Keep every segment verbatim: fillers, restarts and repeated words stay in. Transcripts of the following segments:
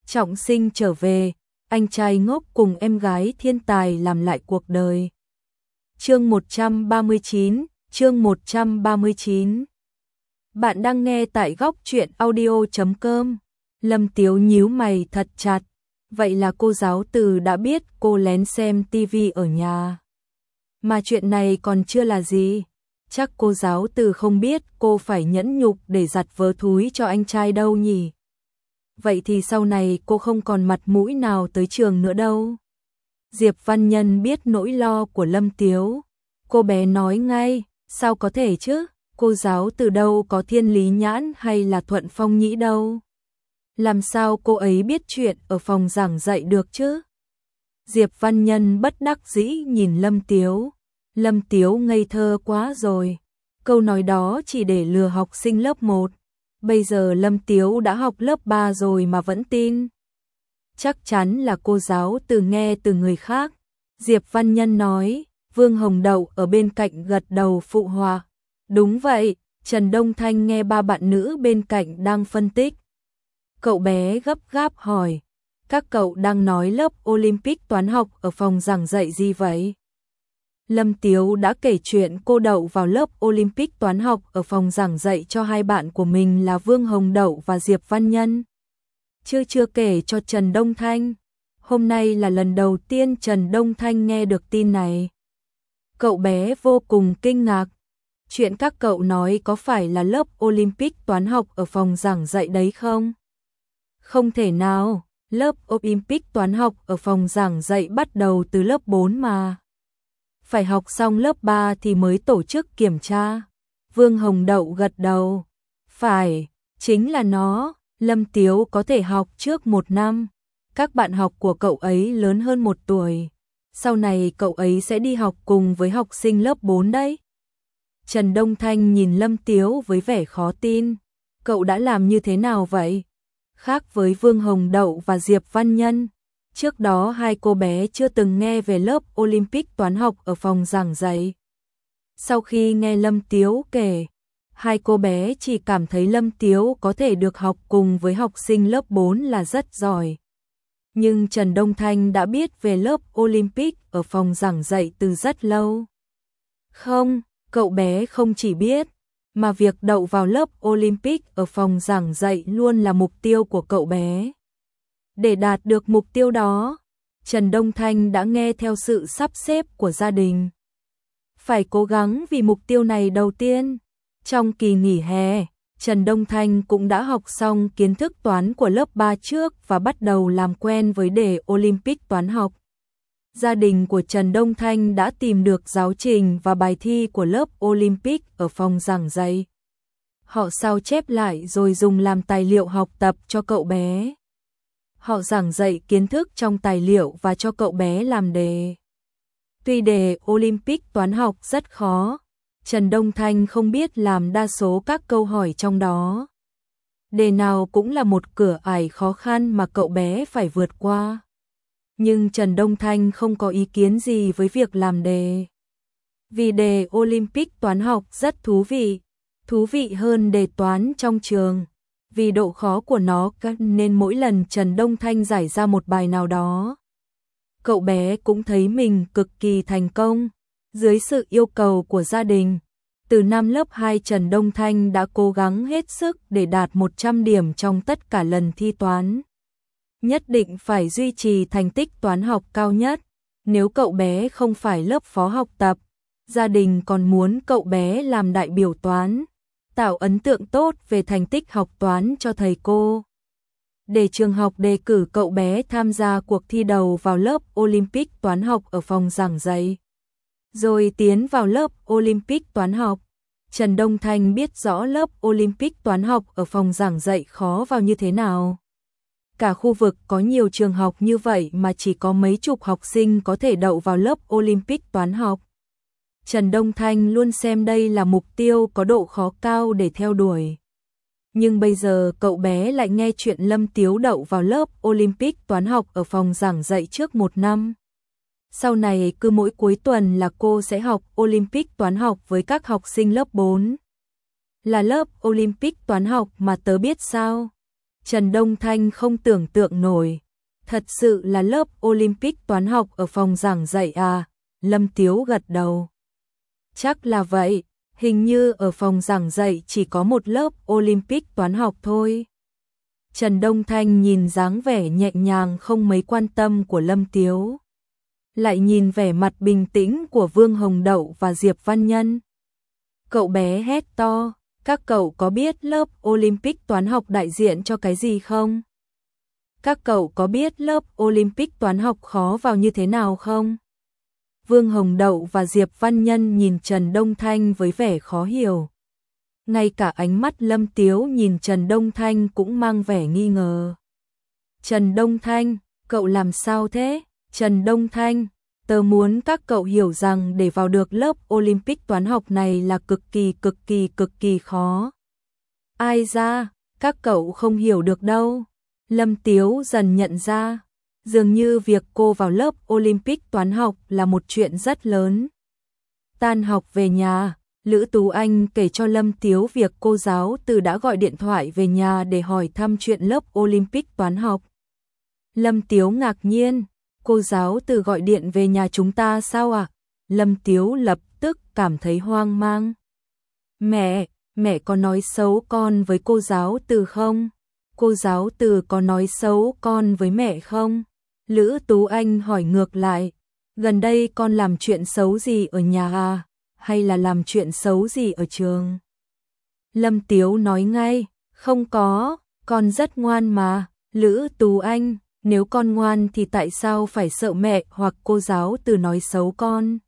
trọng sinh trở về, anh trai ngốc cùng em gái thiên tài làm lại cuộc đời. Chương một trăm ba mươi chín, chương một trăm ba mươi chín. Bạn đang nghe tại góc truyện audio chấm com. Lâm Tiếu nhíu mày thật chặt. Vậy là cô giáo Từ đã biết cô lén xem tivi ở nhà. Mà chuyện này còn chưa là gì. Chắc cô giáo Từ không biết cô phải nhẫn nhục để giặt vớ thúi cho anh trai đâu nhỉ. Vậy thì sau này cô không còn mặt mũi nào tới trường nữa đâu. Diệp Văn Nhân biết nỗi lo của Lâm Tiếu. Cô bé nói ngay, sao có thể chứ, cô giáo Từ đâu có Thiên Lý Nhãn hay là Thuận Phong Nhĩ đâu. Làm sao cô ấy biết chuyện ở phòng giảng dạy được chứ? Diệp Văn Nhân bất đắc dĩ nhìn Lâm Tiếu. Lâm Tiếu ngây thơ quá rồi. Câu nói đó chỉ để lừa học sinh lớp một. Bây giờ Lâm Tiếu đã học lớp ba rồi mà vẫn tin. Chắc chắn là cô giáo Từ nghe từ người khác. Diệp Văn Nhân nói, Vương Hồng Đậu ở bên cạnh gật đầu phụ họa. Đúng vậy, Trần Đông Thanh nghe ba bạn nữ bên cạnh đang phân tích. Cậu bé gấp gáp hỏi, các cậu đang nói lớp Olympic toán học ở phòng giảng dạy gì vậy? Lâm Tiếu đã kể chuyện cô đậu vào lớp Olympic toán học ở phòng giảng dạy cho hai bạn của mình là Vương Hồng Đậu và Diệp Văn Nhân. Chưa chưa kể cho Trần Đông Thanh. Hôm nay là lần đầu tiên Trần Đông Thanh nghe được tin này. Cậu bé vô cùng kinh ngạc. Chuyện các cậu nói có phải là lớp Olympic toán học ở phòng giảng dạy đấy không? Không thể nào, lớp Olympic toán học ở phòng giảng dạy bắt đầu từ lớp bốn mà. Phải học xong lớp ba thì mới tổ chức kiểm tra. Vương Hồng Đậu gật đầu. Phải, chính là nó, Lâm Tiếu có thể học trước một năm. Các bạn học của cậu ấy lớn hơn một tuổi. Sau này cậu ấy sẽ đi học cùng với học sinh lớp bốn đấy. Trần Đông Thanh nhìn Lâm Tiếu với vẻ khó tin. Cậu đã làm như thế nào vậy? Khác với Vương Hồng Đậu và Diệp Văn Nhân, trước đó hai cô bé chưa từng nghe về lớp Olympic toán học ở phòng giảng dạy. Sau khi nghe Lâm Tiếu kể, hai cô bé chỉ cảm thấy Lâm Tiếu có thể được học cùng với học sinh lớp bốn là rất giỏi. Nhưng Trần Đông Thanh đã biết về lớp Olympic ở phòng giảng dạy từ rất lâu. Không, cậu bé không chỉ biết, mà việc đậu vào lớp Olympic ở phòng giảng dạy luôn là mục tiêu của cậu bé. Để đạt được mục tiêu đó, Trần Đông Thanh đã nghe theo sự sắp xếp của gia đình. Phải cố gắng vì mục tiêu này đầu tiên. Trong kỳ nghỉ hè, Trần Đông Thanh cũng đã học xong kiến thức toán của lớp ba trước và bắt đầu làm quen với đề Olympic toán học. Gia đình của Trần Đông Thanh đã tìm được giáo trình và bài thi của lớp Olympic ở phòng giảng dạy. Họ sao chép lại rồi dùng làm tài liệu học tập cho cậu bé. Họ giảng dạy kiến thức trong tài liệu và cho cậu bé làm đề. Tuy đề Olympic toán học rất khó, Trần Đông Thanh không biết làm đa số các câu hỏi trong đó. Đề nào cũng là một cửa ải khó khăn mà cậu bé phải vượt qua. Nhưng Trần Đông Thanh không có ý kiến gì với việc làm đề. Vì đề Olympic toán học rất thú vị, thú vị hơn đề toán trong trường. Vì độ khó của nó nên mỗi lần Trần Đông Thanh giải ra một bài nào đó, cậu bé cũng thấy mình cực kỳ thành công. Dưới sự yêu cầu của gia đình, từ năm lớp hai Trần Đông Thanh đã cố gắng hết sức để đạt một trăm điểm trong tất cả lần thi toán. Nhất định phải duy trì thành tích toán học cao nhất. Nếu cậu bé không phải lớp phó học tập, gia đình còn muốn cậu bé làm đại biểu toán, tạo ấn tượng tốt về thành tích học toán cho thầy cô. Để trường học đề cử cậu bé tham gia cuộc thi đầu vào lớp Olympic toán học ở phòng giảng dạy, rồi tiến vào lớp Olympic toán học. Trần Đông Thanh biết rõ lớp Olympic toán học ở phòng giảng dạy khó vào như thế nào. Cả khu vực có nhiều trường học như vậy mà chỉ có mấy chục học sinh có thể đậu vào lớp Olympic toán học. Trần Đông Thanh luôn xem đây là mục tiêu có độ khó cao để theo đuổi. Nhưng bây giờ cậu bé lại nghe chuyện Lâm Tiếu đậu vào lớp Olympic toán học ở phòng giảng dạy trước một năm. Sau này cứ mỗi cuối tuần là cô sẽ học Olympic toán học với các học sinh lớp bốn. Là lớp Olympic toán học mà tớ biết sao? Trần Đông Thanh không tưởng tượng nổi. Thật sự là lớp Olympic toán học ở phòng giảng dạy à? Lâm Tiếu gật đầu. Chắc là vậy, hình như ở phòng giảng dạy chỉ có một lớp Olympic toán học thôi. Trần Đông Thanh nhìn dáng vẻ nhẹ nhàng không mấy quan tâm của Lâm Tiếu. Lại nhìn vẻ mặt bình tĩnh của Vương Hồng Đậu và Diệp Văn Nhân. Cậu bé hét to, các cậu có biết lớp Olympic toán học đại diện cho cái gì không? Các cậu có biết lớp Olympic toán học khó vào như thế nào không? Vương Hồng Đậu và Diệp Văn Nhân nhìn Trần Đông Thanh với vẻ khó hiểu. Ngay cả ánh mắt Lâm Tiếu nhìn Trần Đông Thanh cũng mang vẻ nghi ngờ. Trần Đông Thanh, cậu làm sao thế? Trần Đông Thanh, tớ muốn các cậu hiểu rằng để vào được lớp Olympic toán học này là cực kỳ cực kỳ cực kỳ khó. Ai ra, các cậu không hiểu được đâu. Lâm Tiếu dần nhận ra, dường như việc cô vào lớp Olympic toán học là một chuyện rất lớn. Tan học về nhà, Lữ Tú Anh kể cho Lâm Tiếu việc cô giáo Từ đã gọi điện thoại về nhà để hỏi thăm chuyện lớp Olympic toán học. Lâm Tiếu ngạc nhiên, cô giáo Từ gọi điện về nhà chúng ta sao ạ? À? Lâm Tiếu lập tức cảm thấy hoang mang. Mẹ, mẹ có nói xấu con với cô giáo Từ không? Cô giáo Từ có nói xấu con với mẹ không? Lữ Tú Anh hỏi ngược lại, gần đây con làm chuyện xấu gì ở nhà à? Hay là làm chuyện xấu gì ở trường? Lâm Tiếu nói ngay, không có, con rất ngoan mà. Lữ Tú Anh, nếu con ngoan thì tại sao phải sợ mẹ hoặc cô giáo Từ nói xấu con?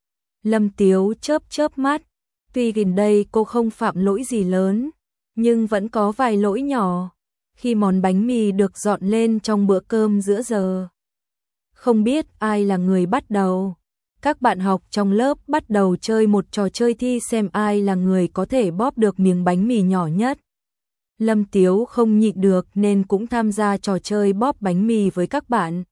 Lâm Tiếu chớp chớp mắt, tuy gần đây cô không phạm lỗi gì lớn, nhưng vẫn có vài lỗi nhỏ. Khi món bánh mì được dọn lên trong bữa cơm giữa giờ, không biết ai là người bắt đầu. Các bạn học trong lớp bắt đầu chơi một trò chơi thi xem ai là người có thể bóp được miếng bánh mì nhỏ nhất. Lâm Tiếu không nhịn được nên cũng tham gia trò chơi bóp bánh mì với các bạn.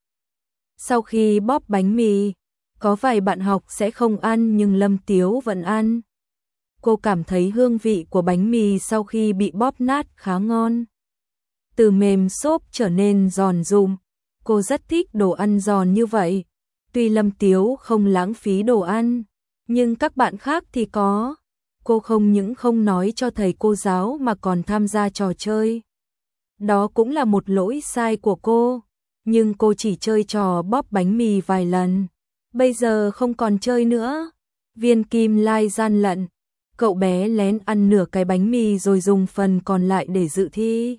Sau khi bóp bánh mì, có vài bạn học sẽ không ăn nhưng Lâm Tiếu vẫn ăn. Cô cảm thấy hương vị của bánh mì sau khi bị bóp nát khá ngon. Từ mềm xốp trở nên giòn rụm. Cô rất thích đồ ăn giòn như vậy. Tuy Lâm Tiếu không lãng phí đồ ăn, nhưng các bạn khác thì có. Cô không những không nói cho thầy cô giáo mà còn tham gia trò chơi. Đó cũng là một lỗi sai của cô, nhưng cô chỉ chơi trò bóp bánh mì vài lần. Bây giờ không còn chơi nữa. Viên Kim Lai gian lận. Cậu bé lén ăn nửa cái bánh mì rồi dùng phần còn lại để dự thi.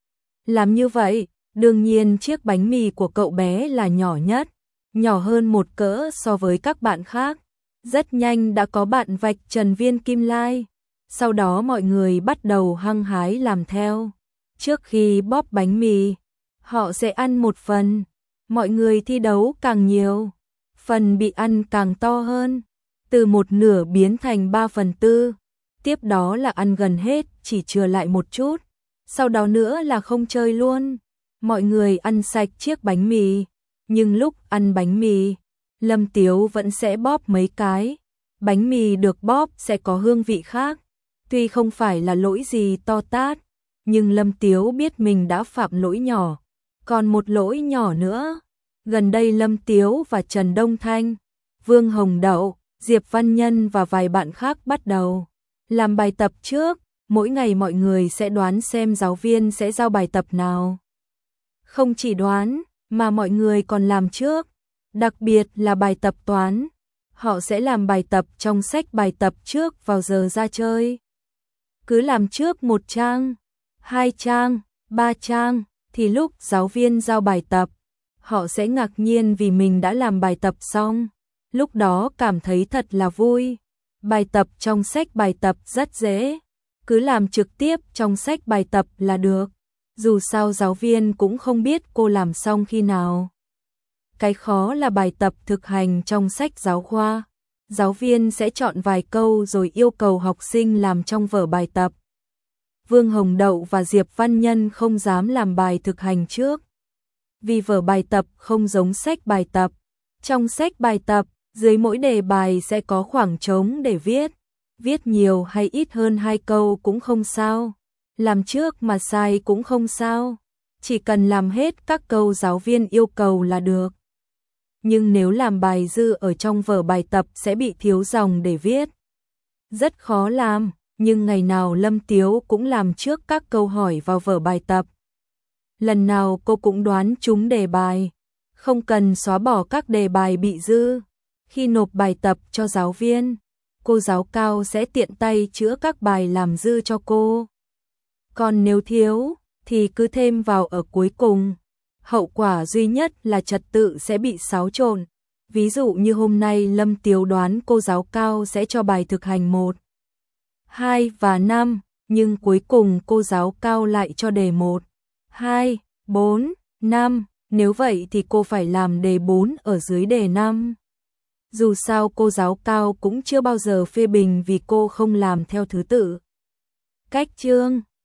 Làm như vậy, đương nhiên chiếc bánh mì của cậu bé là nhỏ nhất, nhỏ hơn một cỡ so với các bạn khác. Rất nhanh đã có bạn vạch trần Viên Kim Lai. Sau đó mọi người bắt đầu hăng hái làm theo. Trước khi bóp bánh mì, họ sẽ ăn một phần. Mọi người thi đấu càng nhiều, phần bị ăn càng to hơn. Từ một nửa biến thành ba phần tư. Tiếp đó là ăn gần hết, chỉ chừa lại một chút. Sau đó nữa là không chơi luôn. Mọi người ăn sạch chiếc bánh mì. Nhưng lúc ăn bánh mì, Lâm Tiếu vẫn sẽ bóp mấy cái. Bánh mì được bóp sẽ có hương vị khác. Tuy không phải là lỗi gì to tát, nhưng Lâm Tiếu biết mình đã phạm lỗi nhỏ. Còn một lỗi nhỏ nữa. Gần đây Lâm Tiếu và Trần Đông Thanh, Vương Hồng Đậu, Diệp Văn Nhân và vài bạn khác bắt đầu làm bài tập trước. Mỗi ngày mọi người sẽ đoán xem giáo viên sẽ giao bài tập nào. Không chỉ đoán, mà mọi người còn làm trước. Đặc biệt là bài tập toán. Họ sẽ làm bài tập trong sách bài tập trước vào giờ ra chơi. Cứ làm trước một trang, hai trang, ba trang, thì lúc giáo viên giao bài tập, họ sẽ ngạc nhiên vì mình đã làm bài tập xong. Lúc đó cảm thấy thật là vui. Bài tập trong sách bài tập rất dễ. Cứ làm trực tiếp trong sách bài tập là được. Dù sao giáo viên cũng không biết cô làm xong khi nào. Cái khó là bài tập thực hành trong sách giáo khoa. Giáo viên sẽ chọn vài câu rồi yêu cầu học sinh làm trong vở bài tập. Vương Hồng Đậu và Diệp Văn Nhân không dám làm bài thực hành trước. Vì vở bài tập không giống sách bài tập. Trong sách bài tập, dưới mỗi đề bài sẽ có khoảng trống để viết. Viết nhiều hay ít hơn hai câu cũng không sao. Làm trước mà sai cũng không sao. chỉ cần làm hết các câu giáo viên yêu cầu là được. Nhưng nếu làm bài dư ở trong vở bài tập sẽ bị thiếu dòng để viết. Rất khó làm, nhưng ngày nào Lâm Tiếu cũng làm trước các câu hỏi vào vở bài tập. Lần nào cô cũng đoán trúng đề bài, không cần xóa bỏ các đề bài bị dư. Khi nộp bài tập cho giáo viên, cô giáo Cao sẽ tiện tay chữa các bài làm dư cho cô. Còn nếu thiếu, thì cứ thêm vào ở cuối cùng. Hậu quả duy nhất là trật tự sẽ bị xáo trộn. Ví dụ như hôm nay Lâm Tiếu đoán cô giáo Cao sẽ cho bài thực hành một, hai và năm, nhưng cuối cùng cô giáo Cao lại cho đề một, hai, bốn, năm, nếu vậy thì cô phải làm đề bốn ở dưới đề năm. Dù sao cô giáo Cao cũng chưa bao giờ phê bình vì cô không làm theo thứ tự. Cách chương